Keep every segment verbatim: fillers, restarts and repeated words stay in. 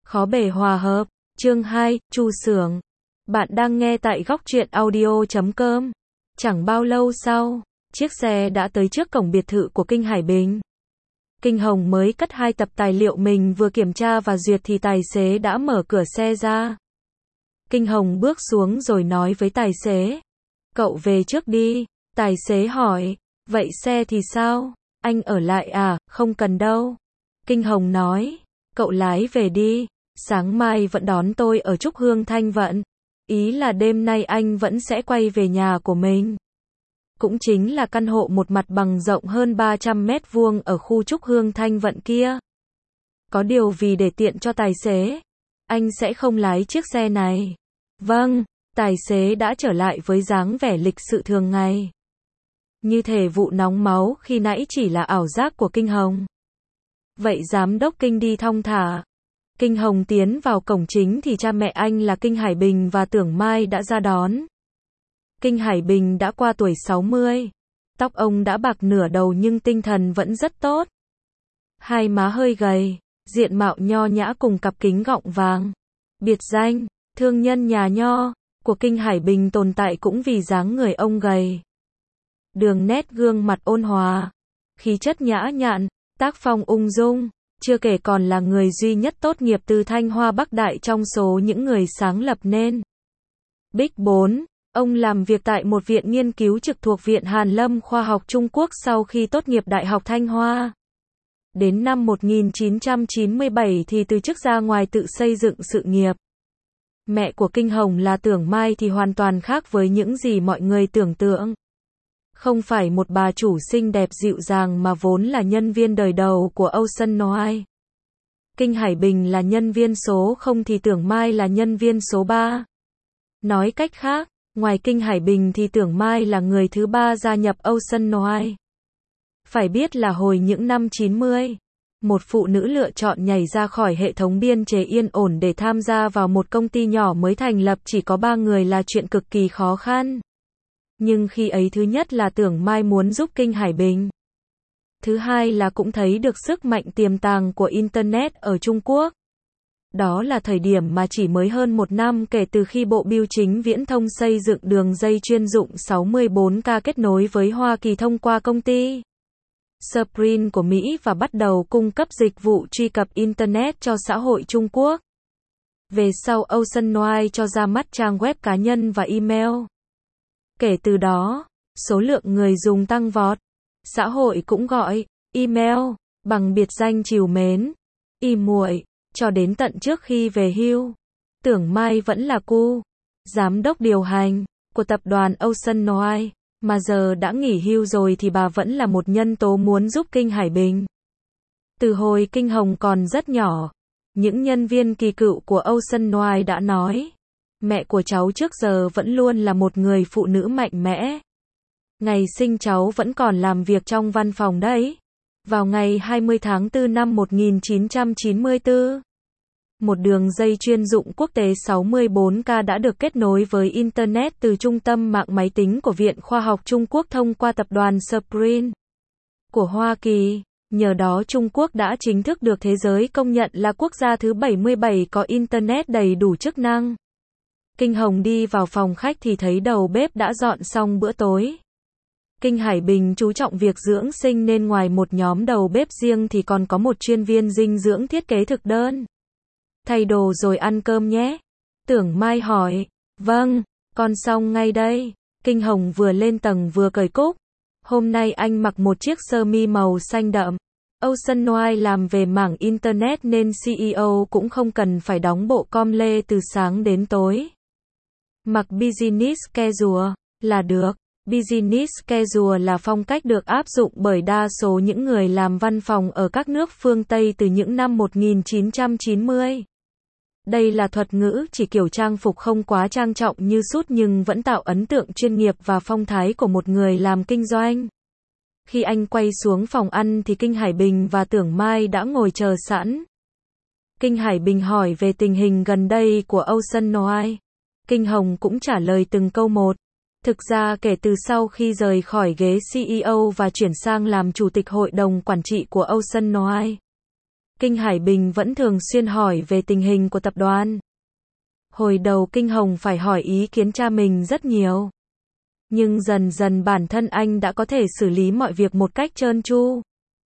Khó bề hòa hợp. Chương hai, Chu Xưởng. Bạn đang nghe tại góc truyện audio chấm com. Chẳng bao lâu sau, chiếc xe đã tới trước cổng biệt thự của Kinh Hải Bình. Kinh Hồng mới cất hai tập tài liệu mình vừa kiểm tra và duyệt thì tài xế đã mở cửa xe ra. Kinh Hồng bước xuống rồi nói với tài xế. Cậu về trước đi. Tài xế hỏi. Vậy xe thì sao? Anh ở lại à? Không cần đâu. Kinh Hồng nói. Cậu lái về đi. Sáng mai vẫn đón tôi ở Trúc Hương Thanh Vận. Ý là đêm nay anh vẫn sẽ quay về nhà của mình. Cũng chính là căn hộ một mặt bằng rộng hơn ba trăm mét vuông ở khu Trúc Hương Thanh Vận kia. Có điều vì để tiện cho tài xế, anh sẽ không lái chiếc xe này. Vâng, tài xế đã trở lại với dáng vẻ lịch sự thường ngày. Như thể vụ nóng máu khi nãy chỉ là ảo giác của Kinh Hồng. Vậy giám đốc Kinh đi thong thả. Kinh Hồng tiến vào cổng chính thì cha mẹ anh là Kinh Hải Bình và Tưởng Mai đã ra đón. Kinh Hải Bình đã qua tuổi sáu mươi. Tóc ông đã bạc nửa đầu nhưng tinh thần vẫn rất tốt. Hai má hơi gầy, diện mạo nho nhã cùng cặp kính gọng vàng. Biệt danh, thương nhân nhà nho, của Kinh Hải Bình tồn tại cũng vì dáng người ông gầy. Đường nét gương mặt ôn hòa, khí chất nhã nhặn, tác phong ung dung. Chưa kể còn là người duy nhất tốt nghiệp từ Thanh Hoa Bắc Đại trong số những người sáng lập nên Big bốn. Ông làm việc tại một viện nghiên cứu trực thuộc Viện Hàn Lâm Khoa học Trung Quốc sau khi tốt nghiệp Đại học Thanh Hoa. Đến năm một nghìn chín trăm chín mươi bảy thì từ chức ra ngoài tự xây dựng sự nghiệp. Mẹ của Kinh Hồng là Tưởng Mai thì hoàn toàn khác với những gì mọi người tưởng tượng. Không phải một bà chủ xinh đẹp dịu dàng mà vốn là nhân viên đời đầu của Ocean Noise. Kinh Hải Bình là nhân viên số không thì Tưởng Mai là nhân viên số ba. Nói cách khác, ngoài Kinh Hải Bình thì Tưởng Mai là người thứ ba gia nhập Ocean Noise. Phải biết là hồi những năm chín mươi, một phụ nữ lựa chọn nhảy ra khỏi hệ thống biên chế yên ổn để tham gia vào một công ty nhỏ mới thành lập chỉ có ba người là chuyện cực kỳ khó khăn. Nhưng khi ấy thứ nhất là Tưởng Mai muốn giúp Kinh Hải Bình. Thứ hai là cũng thấy được sức mạnh tiềm tàng của Internet ở Trung Quốc. Đó là thời điểm mà chỉ mới hơn một năm kể từ khi Bộ Bưu chính Viễn thông xây dựng đường dây chuyên dụng sáu mươi bốn K kết nối với Hoa Kỳ thông qua công ty Sprint của Mỹ và bắt đầu cung cấp dịch vụ truy cập Internet cho xã hội Trung Quốc. Về sau Ocean Noise cho ra mắt trang web cá nhân và email. Kể từ đó, số lượng người dùng tăng vọt. Xã hội cũng gọi email bằng biệt danh trìu mến, y muội, cho đến tận trước khi về hưu. Tưởng Mai vẫn là cu, giám đốc điều hành của tập đoàn Ocean Noise, mà giờ đã nghỉ hưu rồi thì bà vẫn là một nhân tố muốn giúp Kinh Hải Bình. Từ hồi Kinh Hồng còn rất nhỏ, những nhân viên kỳ cựu của Ocean Noise đã nói, mẹ của cháu trước giờ vẫn luôn là một người phụ nữ mạnh mẽ. Ngày sinh cháu vẫn còn làm việc trong văn phòng đấy. Vào ngày hai mươi tháng tư năm một nghìn chín trăm chín mươi tư, một đường dây chuyên dụng quốc tế sáu mươi bốn K đã được kết nối với Internet từ trung tâm mạng máy tính của Viện Khoa học Trung Quốc thông qua tập đoàn Sprint của Hoa Kỳ. Nhờ đó Trung Quốc đã chính thức được thế giới công nhận là quốc gia thứ bảy mươi bảy có Internet đầy đủ chức năng. Kinh Hồng đi vào phòng khách thì thấy đầu bếp đã dọn xong bữa tối. Kinh Hải Bình chú trọng việc dưỡng sinh nên ngoài một nhóm đầu bếp riêng thì còn có một chuyên viên dinh dưỡng thiết kế thực đơn. Thay đồ rồi ăn cơm nhé. Tưởng Mai hỏi. Vâng, con xong ngay đây. Kinh Hồng vừa lên tầng vừa cởi cúc. Hôm nay anh mặc một chiếc sơ mi màu xanh đậm. Ocean Noise làm về mảng Internet nên xê e ô cũng không cần phải đóng bộ com lê từ sáng đến tối. Mặc business casual là được. Business casual là phong cách được áp dụng bởi đa số những người làm văn phòng ở các nước phương Tây từ những năm một nghìn chín trăm chín mươi. Đây là thuật ngữ chỉ kiểu trang phục không quá trang trọng như sút nhưng vẫn tạo ấn tượng chuyên nghiệp và phong thái của một người làm kinh doanh. Khi anh quay xuống phòng ăn thì Kinh Hải Bình và Tưởng Mai đã ngồi chờ sẵn. Kinh Hải Bình hỏi về tình hình gần đây của Ocean Noise. Kinh Hồng cũng trả lời từng câu một. Thực ra kể từ sau khi rời khỏi ghế xê e ô và chuyển sang làm chủ tịch hội đồng quản trị của Ocean Noise, Kinh Hải Bình vẫn thường xuyên hỏi về tình hình của tập đoàn. Hồi đầu Kinh Hồng phải hỏi ý kiến cha mình rất nhiều. Nhưng dần dần bản thân anh đã có thể xử lý mọi việc một cách trơn tru.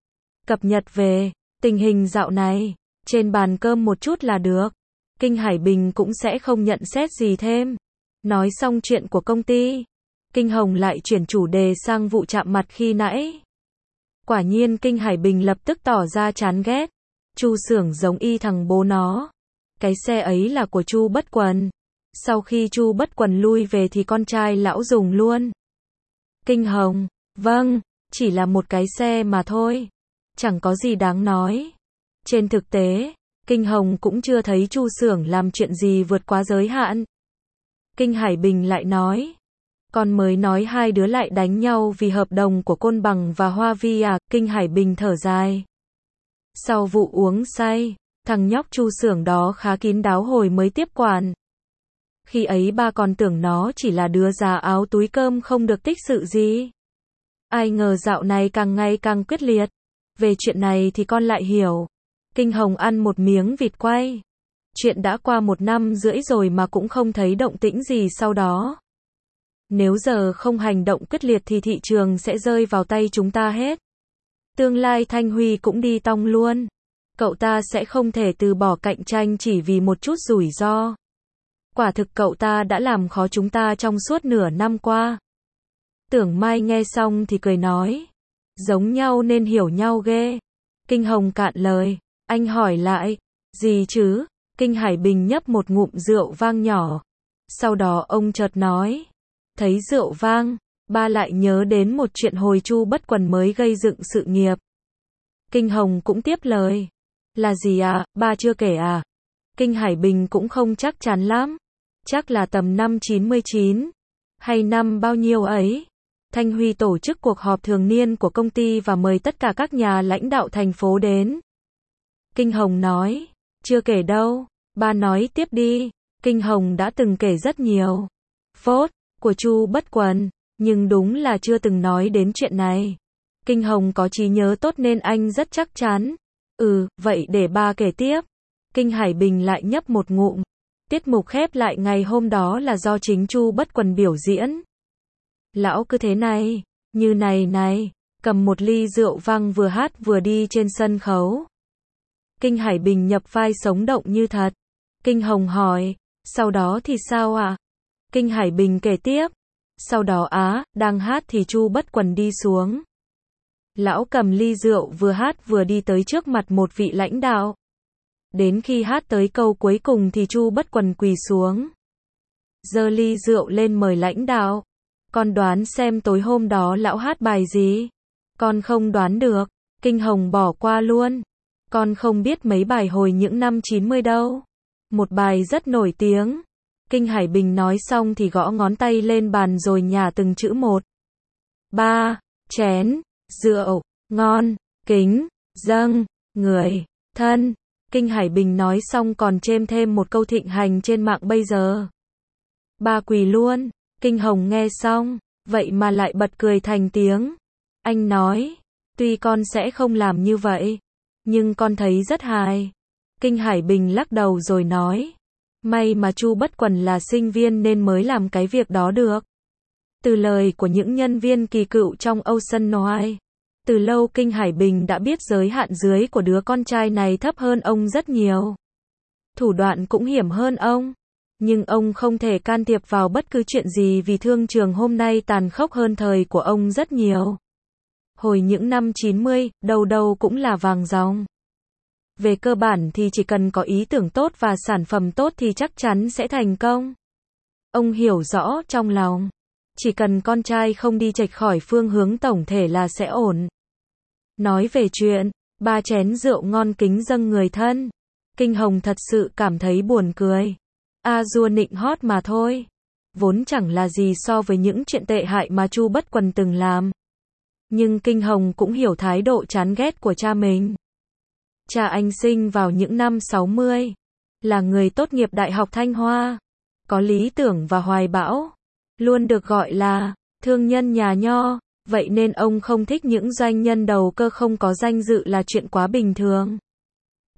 Cập nhật về tình hình dạo này, trên bàn cơm một chút là được. Kinh Hải Bình cũng sẽ không nhận xét gì thêm. Nói xong chuyện của công ty, Kinh Hồng lại chuyển chủ đề sang vụ chạm mặt khi nãy. Quả nhiên Kinh Hải Bình lập tức tỏ ra chán ghét. Chu Xưởng giống y thằng bố nó. Cái xe ấy là của Chu Bất Quần. Sau khi Chu Bất Quần lui về thì con trai lão dùng luôn. Kinh Hồng, vâng, chỉ là một cái xe mà thôi. Chẳng có gì đáng nói. Trên thực tế, Kinh Hồng cũng chưa thấy Chu Xưởng làm chuyện gì vượt quá giới hạn. Kinh Hải Bình lại nói. Con mới nói hai đứa lại đánh nhau vì hợp đồng của Côn Bằng và Hoa Vi à, Kinh Hải Bình thở dài. Sau vụ uống say, thằng nhóc Chu Xưởng đó khá kín đáo hồi mới tiếp quản. Khi ấy ba còn tưởng nó chỉ là đứa già áo túi cơm không được tích sự gì. Ai ngờ dạo này càng ngày càng quyết liệt. Về chuyện này thì con lại hiểu. Kinh Hồng ăn một miếng vịt quay. Chuyện đã qua một năm rưỡi rồi mà cũng không thấy động tĩnh gì sau đó. Nếu giờ không hành động quyết liệt thì thị trường sẽ rơi vào tay chúng ta hết. Tương lai Thanh Huy cũng đi tong luôn. Cậu ta sẽ không thể từ bỏ cạnh tranh chỉ vì một chút rủi ro. Quả thực cậu ta đã làm khó chúng ta trong suốt nửa năm qua. Tưởng Mai nghe xong thì cười nói. Giống nhau nên hiểu nhau ghê. Kinh Hồng cạn lời. Anh hỏi lại. Gì chứ? Kinh Hải Bình nhấp một ngụm rượu vang nhỏ. Sau đó ông chợt nói. Thấy rượu vang, ba lại nhớ đến một chuyện hồi Chu Bất Quần mới gây dựng sự nghiệp. Kinh Hồng cũng tiếp lời. Là gì à, ba chưa kể à? Kinh Hải Bình cũng không chắc chắn lắm. Chắc là tầm năm chín mươi chín. Hay năm bao nhiêu ấy. Thanh Huy tổ chức cuộc họp thường niên của công ty và mời tất cả các nhà lãnh đạo thành phố đến. Kinh Hồng nói. Chưa kể đâu, ba nói tiếp đi. Kinh Hồng đã từng kể rất nhiều. Phốt. Của Chu Bất Quần, nhưng đúng là chưa từng nói đến chuyện này. Kinh Hồng có trí nhớ tốt nên anh rất chắc chắn. Ừ, vậy để ba kể tiếp. Kinh Hải Bình lại nhấp một ngụm. Tiết mục khép lại ngày hôm đó là do chính Chu Bất Quần biểu diễn. Lão cứ thế này, như này này, cầm một ly rượu vang vừa hát vừa đi trên sân khấu. Kinh Hải Bình nhập vai sống động như thật. Kinh Hồng hỏi, sau đó thì sao ạ? À? Kinh Hải Bình kể tiếp. Sau đó á, đang hát thì Chu Bất Quần đi xuống. Lão cầm ly rượu vừa hát vừa đi tới trước mặt một vị lãnh đạo. Đến khi hát tới câu cuối cùng thì Chu Bất Quần quỳ xuống. Giơ ly rượu lên mời lãnh đạo. Con đoán xem tối hôm đó lão hát bài gì? Con không đoán được. Kinh Hồng bỏ qua luôn. Con không biết mấy bài hồi những năm chín mươi đâu. Một bài rất nổi tiếng. Kinh Hải Bình nói xong thì gõ ngón tay lên bàn rồi nhả từng chữ một. Ba, chén, rượu, ngon, kính, dâng, người, thân. Kinh Hải Bình nói xong còn chêm thêm một câu thịnh hành trên mạng bây giờ. Ba quỳ luôn. Kinh Hồng nghe xong, vậy mà lại bật cười thành tiếng. Anh nói, tuy con sẽ không làm như vậy, nhưng con thấy rất hài. Kinh Hải Bình lắc đầu rồi nói. May mà Chu Bất Quần là sinh viên nên mới làm cái việc đó được. Từ lời của những nhân viên kỳ cựu trong Ocean Noise, từ lâu Kinh Hải Bình đã biết giới hạn dưới của đứa con trai này thấp hơn ông rất nhiều. Thủ đoạn cũng hiểm hơn ông. Nhưng ông không thể can thiệp vào bất cứ chuyện gì vì thương trường hôm nay tàn khốc hơn thời của ông rất nhiều. Hồi những năm chín mươi, đâu đâu cũng là vàng ròng. Về cơ bản thì chỉ cần có ý tưởng tốt và sản phẩm tốt thì chắc chắn sẽ thành công. Ông hiểu rõ trong lòng. Chỉ cần con trai không đi chệch khỏi phương hướng tổng thể là sẽ ổn. Nói về chuyện, ba chén rượu ngon kính dâng người thân. Kinh Hồng thật sự cảm thấy buồn cười. A dua nịnh hót mà thôi. Vốn chẳng là gì so với những chuyện tệ hại mà Chu Bất Quần từng làm. Nhưng Kinh Hồng cũng hiểu thái độ chán ghét của cha mình. Cha anh sinh vào những năm sáu mươi. Là người tốt nghiệp Đại học Thanh Hoa. Có lý tưởng và hoài bão. Luôn được gọi là thương nhân nhà nho. Vậy nên ông không thích những doanh nhân đầu cơ không có danh dự là chuyện quá bình thường.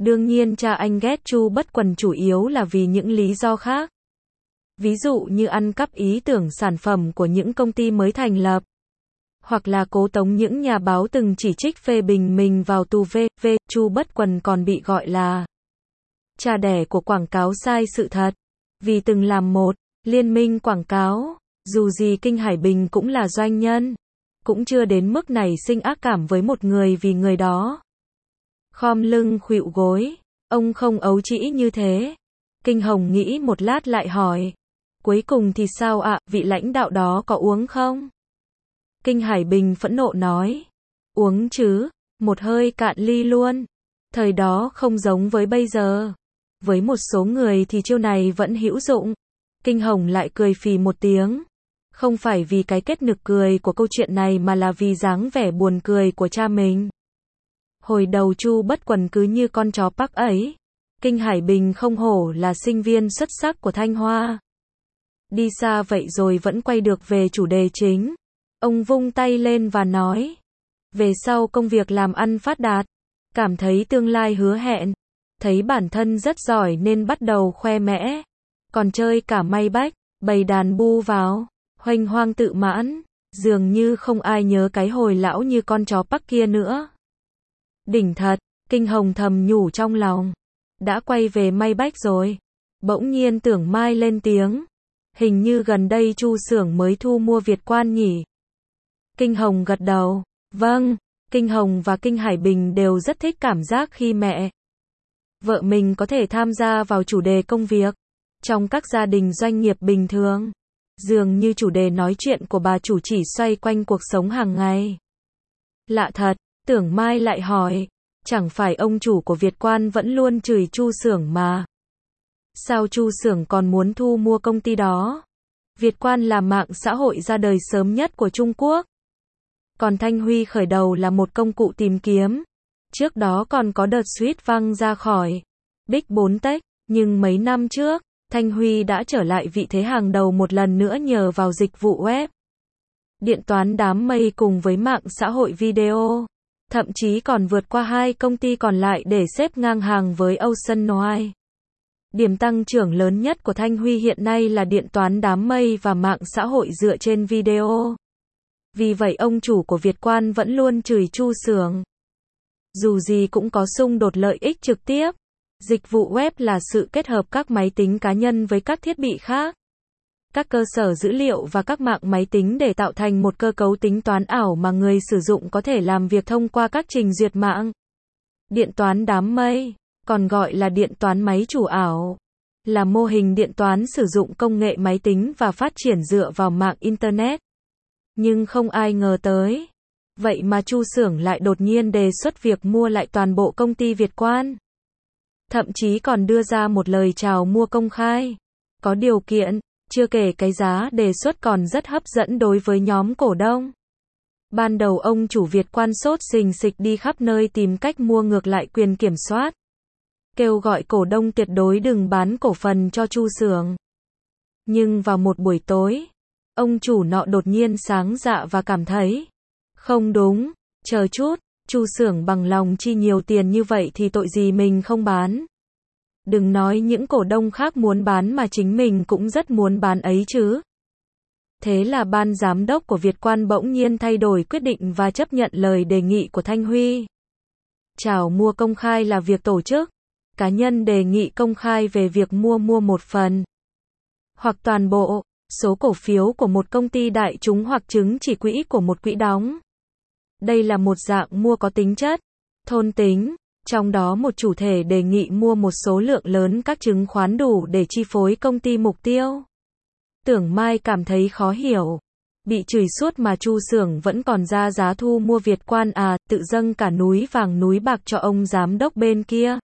Đương nhiên cha anh ghét Chu Bất Quần chủ yếu là vì những lý do khác. Ví dụ như ăn cắp ý tưởng sản phẩm của những công ty mới thành lập. Hoặc là cố tống những nhà báo từng chỉ trích phê bình mình vào tù vê vê. Chu Bất Quần còn bị gọi là cha đẻ của quảng cáo sai sự thật. Vì từng làm một liên minh quảng cáo. Dù gì Kinh Hải Bình cũng là doanh nhân. Cũng chưa đến mức này sinh ác cảm với một người vì người đó khom lưng khuỵu gối. Ông không ấu trĩ như thế. Kinh Hồng nghĩ một lát lại hỏi. Cuối cùng thì sao ạ, à, vị lãnh đạo đó có uống không? Kinh Hải Bình phẫn nộ nói. Uống chứ, một hơi cạn ly luôn. Thời đó không giống với bây giờ. Với một số người thì chiêu này vẫn hữu dụng. Kinh Hồng lại cười phì một tiếng. Không phải vì cái kết nực cười của câu chuyện này mà là vì dáng vẻ buồn cười của cha mình. Hồi đầu Chu Bất Quần cứ như con chó Park ấy. Kinh Hải Bình không hổ là sinh viên xuất sắc của Thanh Hoa. Đi xa vậy rồi vẫn quay được về chủ đề chính. Ông vung tay lên và nói. Về sau công việc làm ăn phát đạt. Cảm thấy tương lai hứa hẹn. Thấy bản thân rất giỏi nên bắt đầu khoe mẽ. Còn chơi cả may bách, bày đàn bu vào. Hoành hoang tự mãn. Dường như không ai nhớ cái hồi lão như con chó Park kia nữa. Đỉnh thật, Kinh Hồng thầm nhủ trong lòng. Đã quay về may bách rồi. Bỗng nhiên Tưởng Mai lên tiếng. Hình như gần đây Chu xưởng mới thu mua Việt Quan nhỉ? Kinh Hồng gật đầu. Vâng, Kinh Hồng và Kinh Hải Bình đều rất thích cảm giác khi mẹ vợ mình có thể tham gia vào chủ đề công việc. Trong các gia đình doanh nghiệp bình thường, dường như chủ đề nói chuyện của bà chủ chỉ xoay quanh cuộc sống hàng ngày. Lạ thật, Tưởng Mai lại hỏi. Chẳng phải ông chủ của Việt Quan vẫn luôn chửi Chu xưởng mà. Sao Chu xưởng còn muốn thu mua công ty đó? Việt Quan là mạng xã hội ra đời sớm nhất của Trung Quốc. Còn Thanh Huy khởi đầu là một công cụ tìm kiếm. Trước đó còn có đợt suýt văng ra khỏi Big bốn Tech. Nhưng mấy năm trước, Thanh Huy đã trở lại vị thế hàng đầu một lần nữa nhờ vào dịch vụ web, điện toán đám mây cùng với mạng xã hội video. Thậm chí còn vượt qua hai công ty còn lại để xếp ngang hàng với Oceanwide. Điểm tăng trưởng lớn nhất của Thanh Huy hiện nay là điện toán đám mây và mạng xã hội dựa trên video. Vì vậy ông chủ của Việt Quan vẫn luôn chửi Chu xưởng. Dù gì cũng có xung đột lợi ích trực tiếp. Dịch vụ web là sự kết hợp các máy tính cá nhân với các thiết bị khác, các cơ sở dữ liệu và các mạng máy tính để tạo thành một cơ cấu tính toán ảo mà người sử dụng có thể làm việc thông qua các trình duyệt mạng. Điện toán đám mây, còn gọi là điện toán máy chủ ảo, là mô hình điện toán sử dụng công nghệ máy tính và phát triển dựa vào mạng Internet. Nhưng không ai ngờ tới. Vậy mà Chu xưởng lại đột nhiên đề xuất việc mua lại toàn bộ công ty Việt Quan. Thậm chí còn đưa ra một lời chào mua công khai. Có điều kiện, chưa kể cái giá đề xuất còn rất hấp dẫn đối với nhóm cổ đông. Ban đầu ông chủ Việt Quan sốt sình sịch đi khắp nơi tìm cách mua ngược lại quyền kiểm soát. Kêu gọi cổ đông tuyệt đối đừng bán cổ phần cho Chu xưởng. Nhưng vào một buổi tối, ông chủ nọ đột nhiên sáng dạ và cảm thấy không đúng, chờ chút, Chu xưởng bằng lòng chi nhiều tiền như vậy thì tội gì mình không bán. Đừng nói những cổ đông khác muốn bán mà chính mình cũng rất muốn bán ấy chứ. Thế là ban giám đốc của Việt Quan bỗng nhiên thay đổi quyết định và chấp nhận lời đề nghị của Thanh Huy. Chào mua công khai là việc tổ chức, cá nhân đề nghị công khai về việc mua mua một phần hoặc toàn bộ số cổ phiếu của một công ty đại chúng hoặc chứng chỉ quỹ của một quỹ đóng. Đây là một dạng mua có tính chất thôn tính, trong đó một chủ thể đề nghị mua một số lượng lớn các chứng khoán đủ để chi phối công ty mục tiêu. Tưởng Mai cảm thấy khó hiểu. Bị chửi suốt mà Chu xưởng vẫn còn ra giá thu mua Việt Quan à, tự dâng cả núi vàng núi bạc cho ông giám đốc bên kia.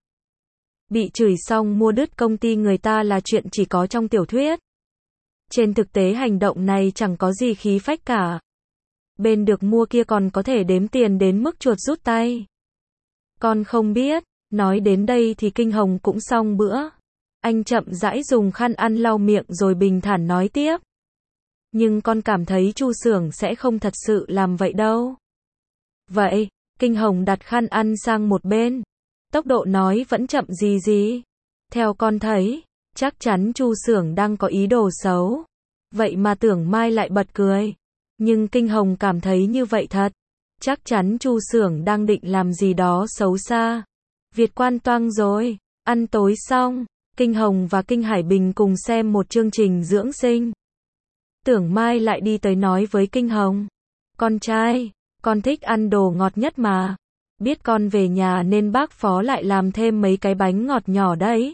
Bị chửi xong mua đứt công ty người ta là chuyện chỉ có trong tiểu thuyết. Trên thực tế hành động này chẳng có gì khí phách cả. Bên được mua kia còn có thể đếm tiền đến mức chuột rút tay. Con không biết, nói đến đây thì Kinh Hồng cũng xong bữa. Anh chậm rãi dùng khăn ăn lau miệng rồi bình thản nói tiếp. Nhưng con cảm thấy Chu xưởng sẽ không thật sự làm vậy đâu. Vậy, Kinh Hồng đặt khăn ăn sang một bên. Tốc độ nói vẫn chậm gì gì. Theo con thấy, chắc chắn Chu Xưởng đang có ý đồ xấu. Vậy mà Tưởng Mai lại bật cười. Nhưng Kinh Hồng cảm thấy như vậy thật. Chắc chắn Chu Xưởng đang định làm gì đó xấu xa. Việt Quan toang rồi. Ăn tối xong, Kinh Hồng và Kinh Hải Bình cùng xem một chương trình dưỡng sinh. Tưởng Mai lại đi tới nói với Kinh Hồng. Con trai, con thích ăn đồ ngọt nhất mà. Biết con về nhà nên bác Phó lại làm thêm mấy cái bánh ngọt nhỏ đấy.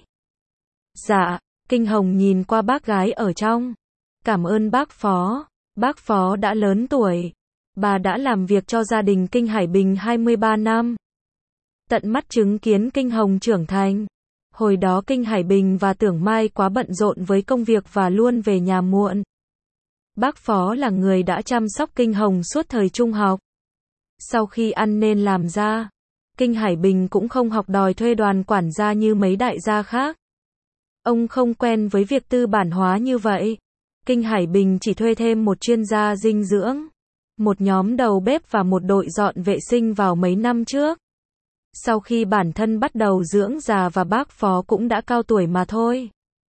Dạ, Kinh Hồng nhìn qua bác gái ở trong. Cảm ơn bác Phó. Bác Phó đã lớn tuổi. Bà đã làm việc cho gia đình Kinh Hải Bình hai mươi ba năm. Tận mắt chứng kiến Kinh Hồng trưởng thành. Hồi đó Kinh Hải Bình và Tưởng Mai quá bận rộn với công việc và luôn về nhà muộn. Bác Phó là người đã chăm sóc Kinh Hồng suốt thời trung học. Sau khi ăn nên làm ra, Kinh Hải Bình cũng không học đòi thuê đoàn quản gia như mấy đại gia khác. Ông không quen với việc tư bản hóa như vậy. Kinh Hải Bình chỉ thuê thêm một chuyên gia dinh dưỡng, một nhóm đầu bếp và một đội dọn vệ sinh vào mấy năm trước. Sau khi bản thân bắt đầu dưỡng già và bác Phó cũng đã cao tuổi mà thôi.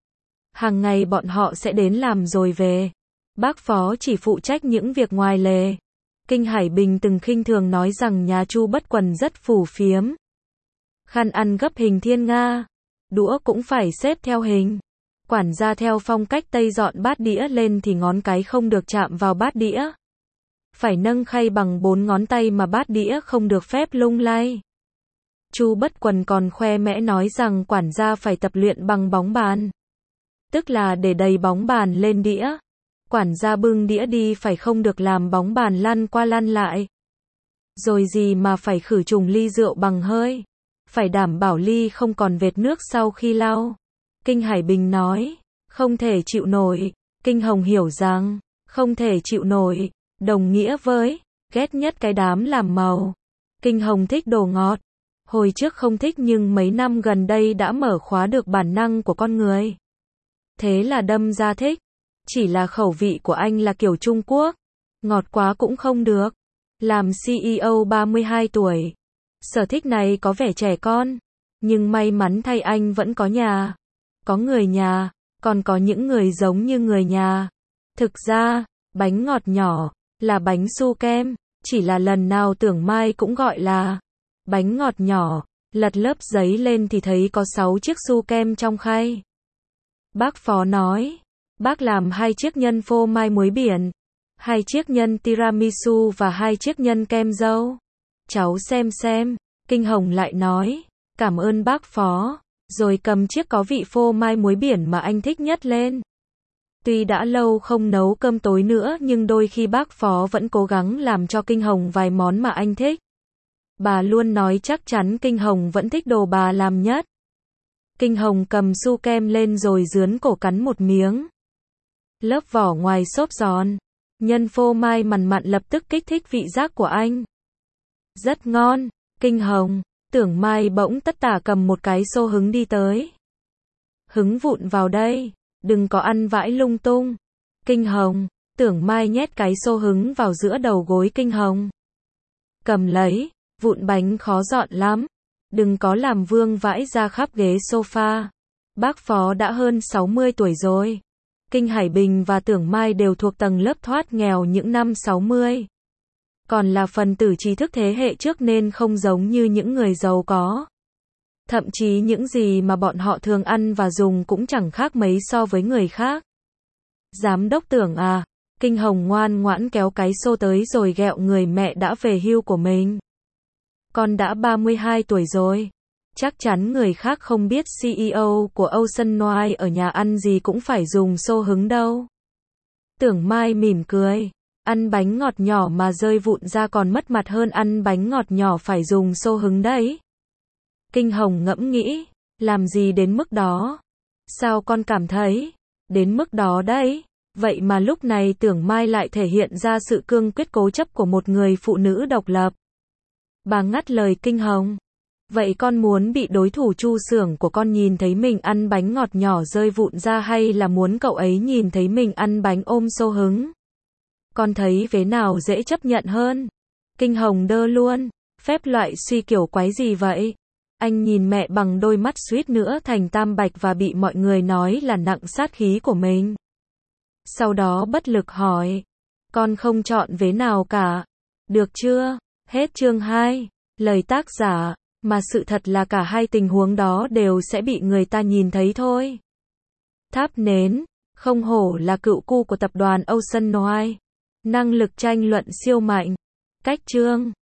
Hàng ngày bọn họ sẽ đến làm rồi về. Bác Phó chỉ phụ trách những việc ngoài lề. Kinh Hải Bình từng khinh thường nói rằng nhà Chu Bất Quần rất phù phiếm. Khăn ăn gấp hình thiên nga. Đũa cũng phải xếp theo hình. Quản gia theo phong cách Tây dọn bát đĩa lên thì ngón cái không được chạm vào bát đĩa. Phải nâng khay bằng bốn ngón tay mà bát đĩa không được phép lung lay. Chu Bất Quần còn khoe mẽ nói rằng quản gia phải tập luyện bằng bóng bàn. Tức là để đầy bóng bàn lên đĩa. Quản gia bưng đĩa đi phải không được làm bóng bàn lăn qua lăn lại. Rồi gì mà phải khử trùng ly rượu bằng hơi. Phải đảm bảo ly không còn vệt nước sau khi lau. Kinh Hải Bình nói, không thể chịu nổi. Kinh Hồng hiểu rằng, không thể chịu nổi, đồng nghĩa với, ghét nhất cái đám làm màu. Kinh Hồng thích đồ ngọt. Hồi trước không thích nhưng mấy năm gần đây đã mở khóa được bản năng của con người. Thế là đâm ra thích. Chỉ là khẩu vị của anh là kiểu Trung Quốc. Ngọt quá cũng không được. Làm xê e ô ba mươi hai tuổi. Sở thích này có vẻ trẻ con. Nhưng may mắn thay anh vẫn có nhà. Có người nhà. Còn có những người giống như người nhà. Thực ra, bánh ngọt nhỏ, là bánh su kem. Chỉ là lần nào Tưởng Mai cũng gọi là bánh ngọt nhỏ. Lật lớp giấy lên thì thấy có sáu chiếc su kem trong khay. Bác Phó nói. Bác làm hai chiếc nhân phô mai muối biển, hai chiếc nhân tiramisu và hai chiếc nhân kem dâu. Cháu xem xem. Kinh Hồng lại nói. Cảm ơn bác Phó. Rồi cầm chiếc có vị phô mai muối biển mà anh thích nhất lên. Tuy đã lâu không nấu cơm tối nữa nhưng đôi khi bác Phó vẫn cố gắng làm cho Kinh Hồng vài món mà anh thích. Bà luôn nói chắc chắn Kinh Hồng vẫn thích đồ bà làm nhất. Kinh Hồng cầm su kem lên rồi rướn cổ cắn một miếng. Lớp vỏ ngoài xốp giòn. Nhân phô mai mặn mặn lập tức kích thích vị giác của anh. Rất ngon. Kinh Hồng. Tưởng Mai bỗng tất tả cầm một cái xô hứng đi tới. Hứng vụn vào đây. Đừng có ăn vãi lung tung. Kinh Hồng. Tưởng Mai nhét cái xô hứng vào giữa đầu gối Kinh Hồng. Cầm lấy. Vụn bánh khó dọn lắm. Đừng có làm vương vãi ra khắp ghế sofa. Bác Phó đã hơn sáu mươi tuổi rồi. Kinh Hải Bình và Tưởng Mai đều thuộc tầng lớp thoát nghèo những năm sáu mươi. Còn là phần tử trí thức thế hệ trước nên không giống như những người giàu có. Thậm chí những gì mà bọn họ thường ăn và dùng cũng chẳng khác mấy so với người khác. Giám đốc Tưởng à, Kinh Hồng ngoan ngoãn kéo cái xô tới rồi ghẹo người mẹ đã về hưu của mình. Con đã ba mươi hai tuổi rồi. Chắc chắn người khác không biết xê e ô của Ocean Noise ở nhà ăn gì cũng phải dùng xô hứng đâu. Tưởng Mai mỉm cười. Ăn bánh ngọt nhỏ mà rơi vụn ra còn mất mặt hơn ăn bánh ngọt nhỏ phải dùng xô hứng đấy. Kinh Hồng ngẫm nghĩ. Làm gì đến mức đó? Sao con cảm thấy? Đến mức đó đấy. Vậy mà lúc này Tưởng Mai lại thể hiện ra sự cương quyết cố chấp của một người phụ nữ độc lập. Bà ngắt lời Kinh Hồng. Vậy con muốn bị đối thủ Chu Xưởng của con nhìn thấy mình ăn bánh ngọt nhỏ rơi vụn ra hay là muốn cậu ấy nhìn thấy mình ăn bánh ôm xô hứng? Con thấy vế nào dễ chấp nhận hơn? Kinh Hồng đơ luôn. Phép loại suy kiểu quái gì vậy? Anh nhìn mẹ bằng đôi mắt suýt nữa thành tam bạch và bị mọi người nói là nặng sát khí của mình. Sau đó bất lực hỏi. Con không chọn vế nào cả. Được chưa? Hết chương hai. Lời tác giả. Mà sự thật là cả hai tình huống đó đều sẽ bị người ta nhìn thấy thôi. Tháp nến. Không hổ là cựu cu của tập đoàn Ocean Oil. Năng lực tranh luận siêu mạnh. Cách chương.